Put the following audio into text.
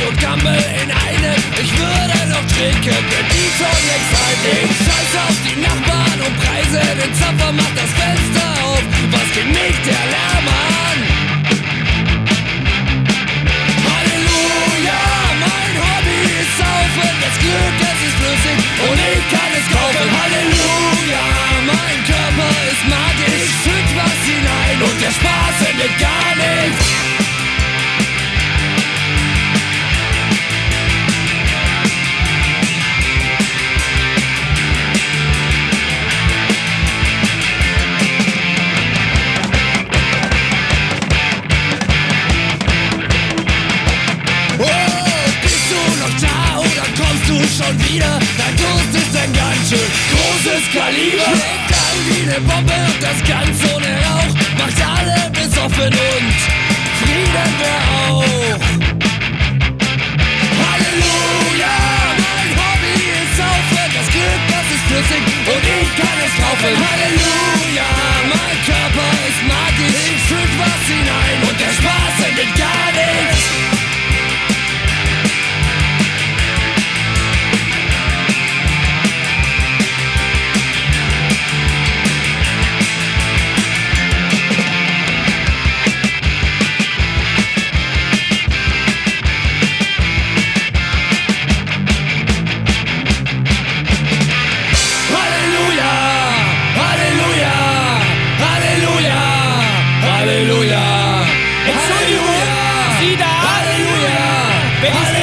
und Gammel in einem. Ich würde noch trinken, wenn die schon längst halten. Ich scheiß auf die Nachbarn und preise den Zapfer, mach das Fenster auf. Was geht mich der Lärm an? Halleluja, mein Hobby ist saufen. Das Glück, es ist flüssig und ich kann es kaufen. Halleluja, mein Körper ist magisch. Ich schütt was hinein und der Spaß endet gar nicht. Schon wieder, dein Durst ist ein ganz schön großes Kaliber. Schlägt an wie ne Bombe und das Ganze ohne Rauch macht alle besoffen und Frieden wär auch. Halleluja, mein Hobby ist saufen. Das Glück, das ist flüssig und ich kann es kaufen. Halleluja, mein Körper ist magisch. Ich schütt was hinein und der Spaß endet gar nicht. Halleluja! Entschuldigung, Sie da? Halleluja! Wenn ich